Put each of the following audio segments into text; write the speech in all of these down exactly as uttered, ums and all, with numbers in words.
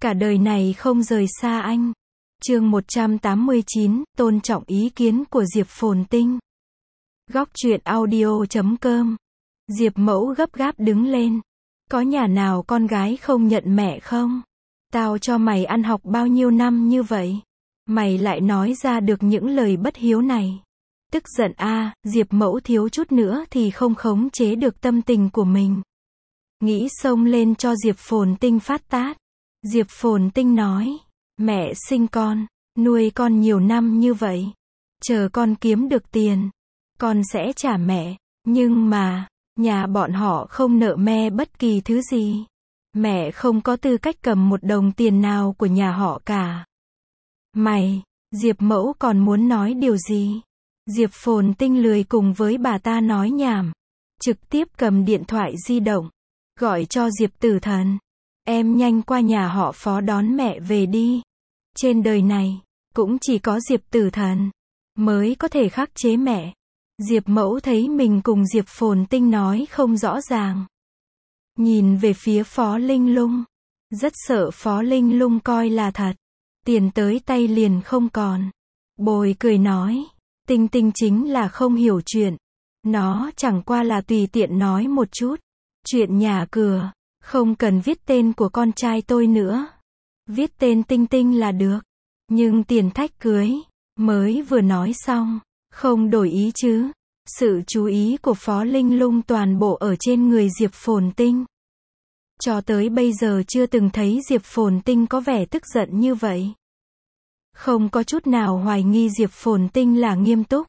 Cả đời này không rời xa anh. Chương một trăm tám mươi chín, tôn trọng ý kiến của Diệp Phồn Tinh. Góc truyện audio chấm com. Diệp Mẫu gấp gáp đứng lên. Có nhà nào con gái không nhận mẹ không? Tao cho mày ăn học bao nhiêu năm như vậy? Mày lại nói ra được những lời bất hiếu này. Tức giận a, à, Diệp Mẫu thiếu chút nữa thì không khống chế được tâm tình của mình. Nghĩ xông lên cho Diệp Phồn Tinh phát tát. Diệp Phồn Tinh nói, mẹ sinh con, nuôi con nhiều năm như vậy. Chờ con kiếm được tiền, con sẽ trả mẹ. Nhưng mà, nhà bọn họ không nợ me bất kỳ thứ gì. Mẹ không có tư cách cầm một đồng tiền nào của nhà họ cả. Mày, Diệp Mẫu còn muốn nói điều gì? Diệp Phồn Tinh lười cùng với bà ta nói nhảm. Trực tiếp cầm điện thoại di động, gọi cho Diệp Tử Thần. Em nhanh qua nhà họ Phó đón mẹ về đi. Trên đời này, cũng chỉ có Diệp Tử Thần mới có thể khắc chế mẹ. Diệp Mẫu thấy mình cùng Diệp Phồn Tinh nói không rõ ràng. Nhìn về phía Phó Linh Lung. Rất sợ Phó Linh Lung coi là thật. Tiền tới tay liền không còn. Bồi cười nói, Tinh Tinh chính là không hiểu chuyện. Nó chẳng qua là tùy tiện nói một chút. Chuyện nhà cửa, không cần viết tên của con trai tôi nữa. Viết tên Tinh Tinh là được. Nhưng tiền thách cưới, mới vừa nói xong, không đổi ý chứ. Sự chú ý của Phó Linh Lung toàn bộ ở trên người Diệp Phồn Tinh. Cho tới bây giờ chưa từng thấy Diệp Phồn Tinh có vẻ tức giận như vậy. Không có chút nào hoài nghi Diệp Phồn Tinh là nghiêm túc.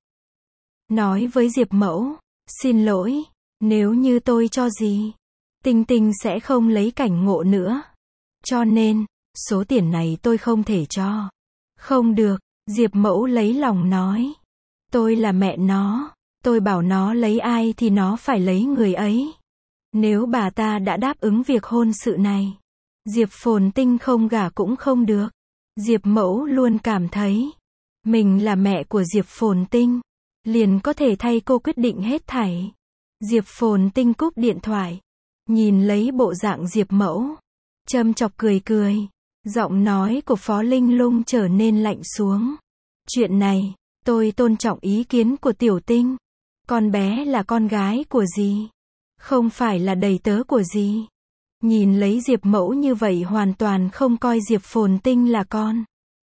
Nói với Diệp Mẫu, xin lỗi, nếu như tôi cho gì, Tinh Tinh sẽ không lấy cảnh ngộ nữa. Cho nên, số tiền này tôi không thể cho. Không được, Diệp Mẫu lấy lòng nói. Tôi là mẹ nó, tôi bảo nó lấy ai thì nó phải lấy người ấy. Nếu bà ta đã đáp ứng việc hôn sự này, Diệp Phồn Tinh không gả cũng không được. Diệp Mẫu luôn cảm thấy, mình là mẹ của Diệp Phồn Tinh, liền có thể thay cô quyết định hết thảy. Diệp Phồn Tinh cúp điện thoại, nhìn lấy bộ dạng Diệp Mẫu, châm chọc cười cười. Giọng nói của Phó Linh Lung trở nên lạnh xuống. Chuyện này, tôi tôn trọng ý kiến của Tiểu Tinh. Con bé là con gái của dì, không phải là đầy tớ của dì. Nhìn lấy Diệp Mẫu như vậy hoàn toàn không coi Diệp Phồn Tinh là con.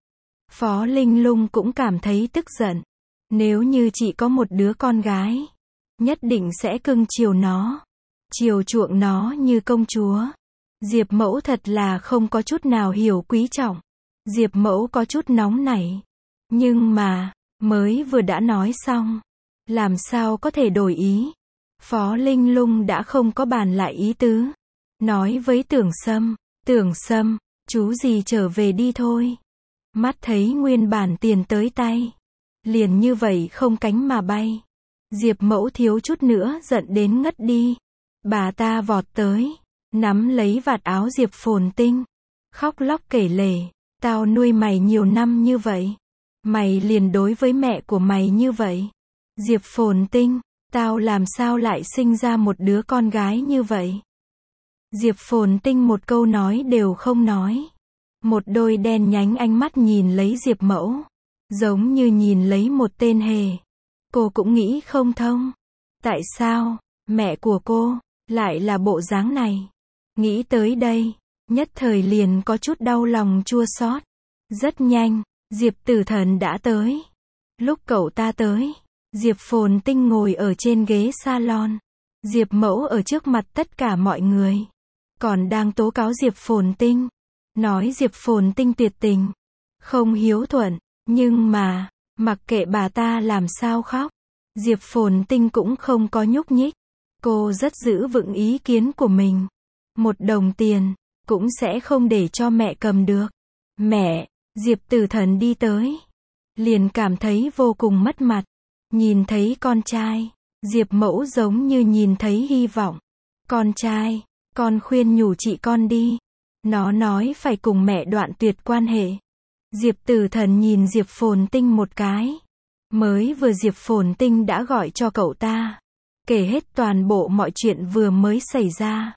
Phó Linh Lung cũng cảm thấy tức giận. Nếu như chị có một đứa con gái, nhất định sẽ cưng chiều nó, chiều chuộng nó như công chúa. Diệp Mẫu thật là không có chút nào hiểu quý trọng. Diệp Mẫu có chút nóng nảy. Nhưng mà, mới vừa đã nói xong, làm sao có thể đổi ý. Phó Linh Lung đã không có bàn lại ý tứ. Nói với Tưởng Sâm, Tưởng Sâm, chú gì trở về đi thôi. Mắt thấy nguyên bản tiền tới tay, liền như vậy không cánh mà bay. Diệp Mẫu thiếu chút nữa giận đến ngất đi. Bà ta vọt tới, nắm lấy vạt áo Diệp Phồn Tinh, khóc lóc kể lể, tao nuôi mày nhiều năm như vậy, mày liền đối với mẹ của mày như vậy. Diệp Phồn Tinh, tao làm sao lại sinh ra một đứa con gái như vậy? Diệp Phồn Tinh một câu nói đều không nói. Một đôi đen nhánh ánh mắt nhìn lấy Diệp Mẫu, giống như nhìn lấy một tên hề. Cô cũng nghĩ không thông. Tại sao, mẹ của cô, lại là bộ dáng này? Nghĩ tới đây, nhất thời liền có chút đau lòng chua xót. Rất nhanh, Diệp Tử Thần đã tới. Lúc cậu ta tới, Diệp Phồn Tinh ngồi ở trên ghế salon. Diệp Mẫu ở trước mặt tất cả mọi người, còn đang tố cáo Diệp Phồn Tinh, nói Diệp Phồn Tinh tuyệt tình, không hiếu thuận. Nhưng mà, mặc kệ bà ta làm sao khóc, Diệp Phồn Tinh cũng không có nhúc nhích. Cô rất giữ vững ý kiến của mình. Một đồng tiền, cũng sẽ không để cho mẹ cầm được. Mẹ, Diệp Tử Thần đi tới, liền cảm thấy vô cùng mất mặt. Nhìn thấy con trai, Diệp Mẫu giống như nhìn thấy hy vọng. Con trai, con khuyên nhủ chị con đi. Nó nói phải cùng mẹ đoạn tuyệt quan hệ. Diệp Tử Thần nhìn Diệp Phồn Tinh một cái. Mới vừa Diệp Phồn Tinh đã gọi cho cậu ta, kể hết toàn bộ mọi chuyện vừa mới xảy ra.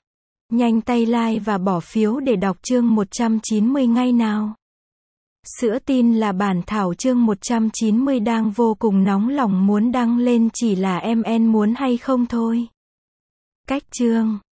Nhanh tay like và bỏ phiếu để đọc chương một trăm chín mươi ngay nào. Sữa tin là bản thảo chương một trăm chín mươi đang vô cùng nóng lòng muốn đăng lên, chỉ là em en muốn hay không thôi. Cách chương